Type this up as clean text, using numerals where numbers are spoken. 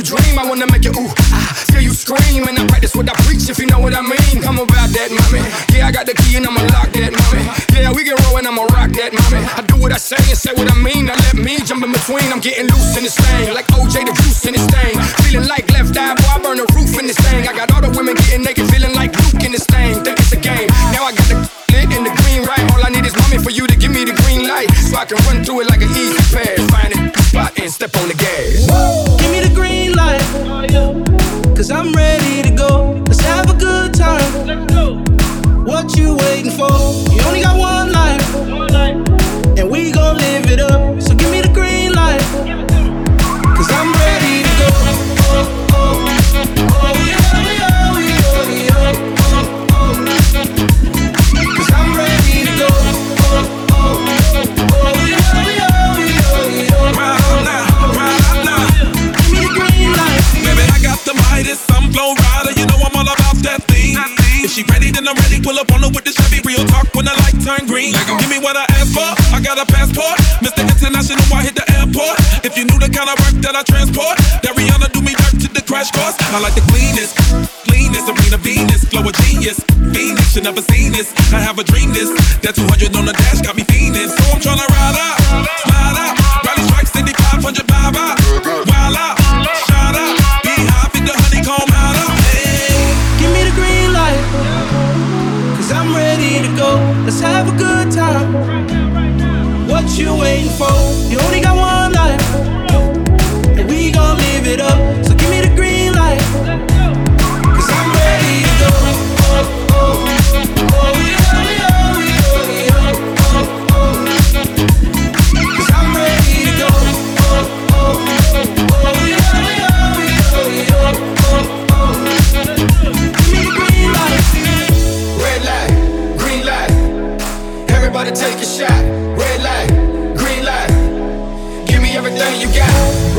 dream, I wanna make you ooh, till you scream. And I practice what I preach, if you know what I mean. I'm about that, mommy. Yeah, I got the key and I'ma lock that, mommy. Yeah, we can roll and I'ma rock that, mommy. I do what I say and say what I mean. Now let me jump in between. I'm getting loose in this thing, like OJ the juice in this thing. Feeling like left eye, boy, I burn the roof in this thing. I got all the women getting naked, feeling like Luke in this thing. Think it's a game. Now I got the lit and the green right. All I need is mommy for you to give me the green light, so I can run through it like an easy pass. Find it, spot and step on the gas. Give me the green light, cause I'm ready to go. Let's have a good time. What you waiting for? You only got one life, and we gon' live it up. So give me the green light, cause I'm ready to go. Cause I'm ready to go. Give me the green light. Baby, I got the Midas, I'm flow rider. You know I'm all about that thing. If she ready, then I'm ready. Pull up on her with the Chevy. Real talk when the light turn green. Give me what I asked for. I got a passport. Mr. International, I hit the airport. If you knew the kind of work that I transport, that Rihanna do me dirt to the crash course. I like the cleanest, Serena Venus, flow a genius. Phoenix, you never seen this. I have a dream this. That 200 on the dash got me fiending. So I'm tryna ride out, slide out. Rally strikes, 500 vibe out. Wild out, shout out. Be high, fit the honeycomb out out. Hey. Give me the green light, cause I'm ready to go. Let's have a good time. What you waiting for? You only got one life, and we gon' live it up. So give me the green light, cause I'm ready to go. Cause I'm ready to go. Give me the green light. Red light, green light. Everybody take a shot. Red light, green light. Give me everything you got.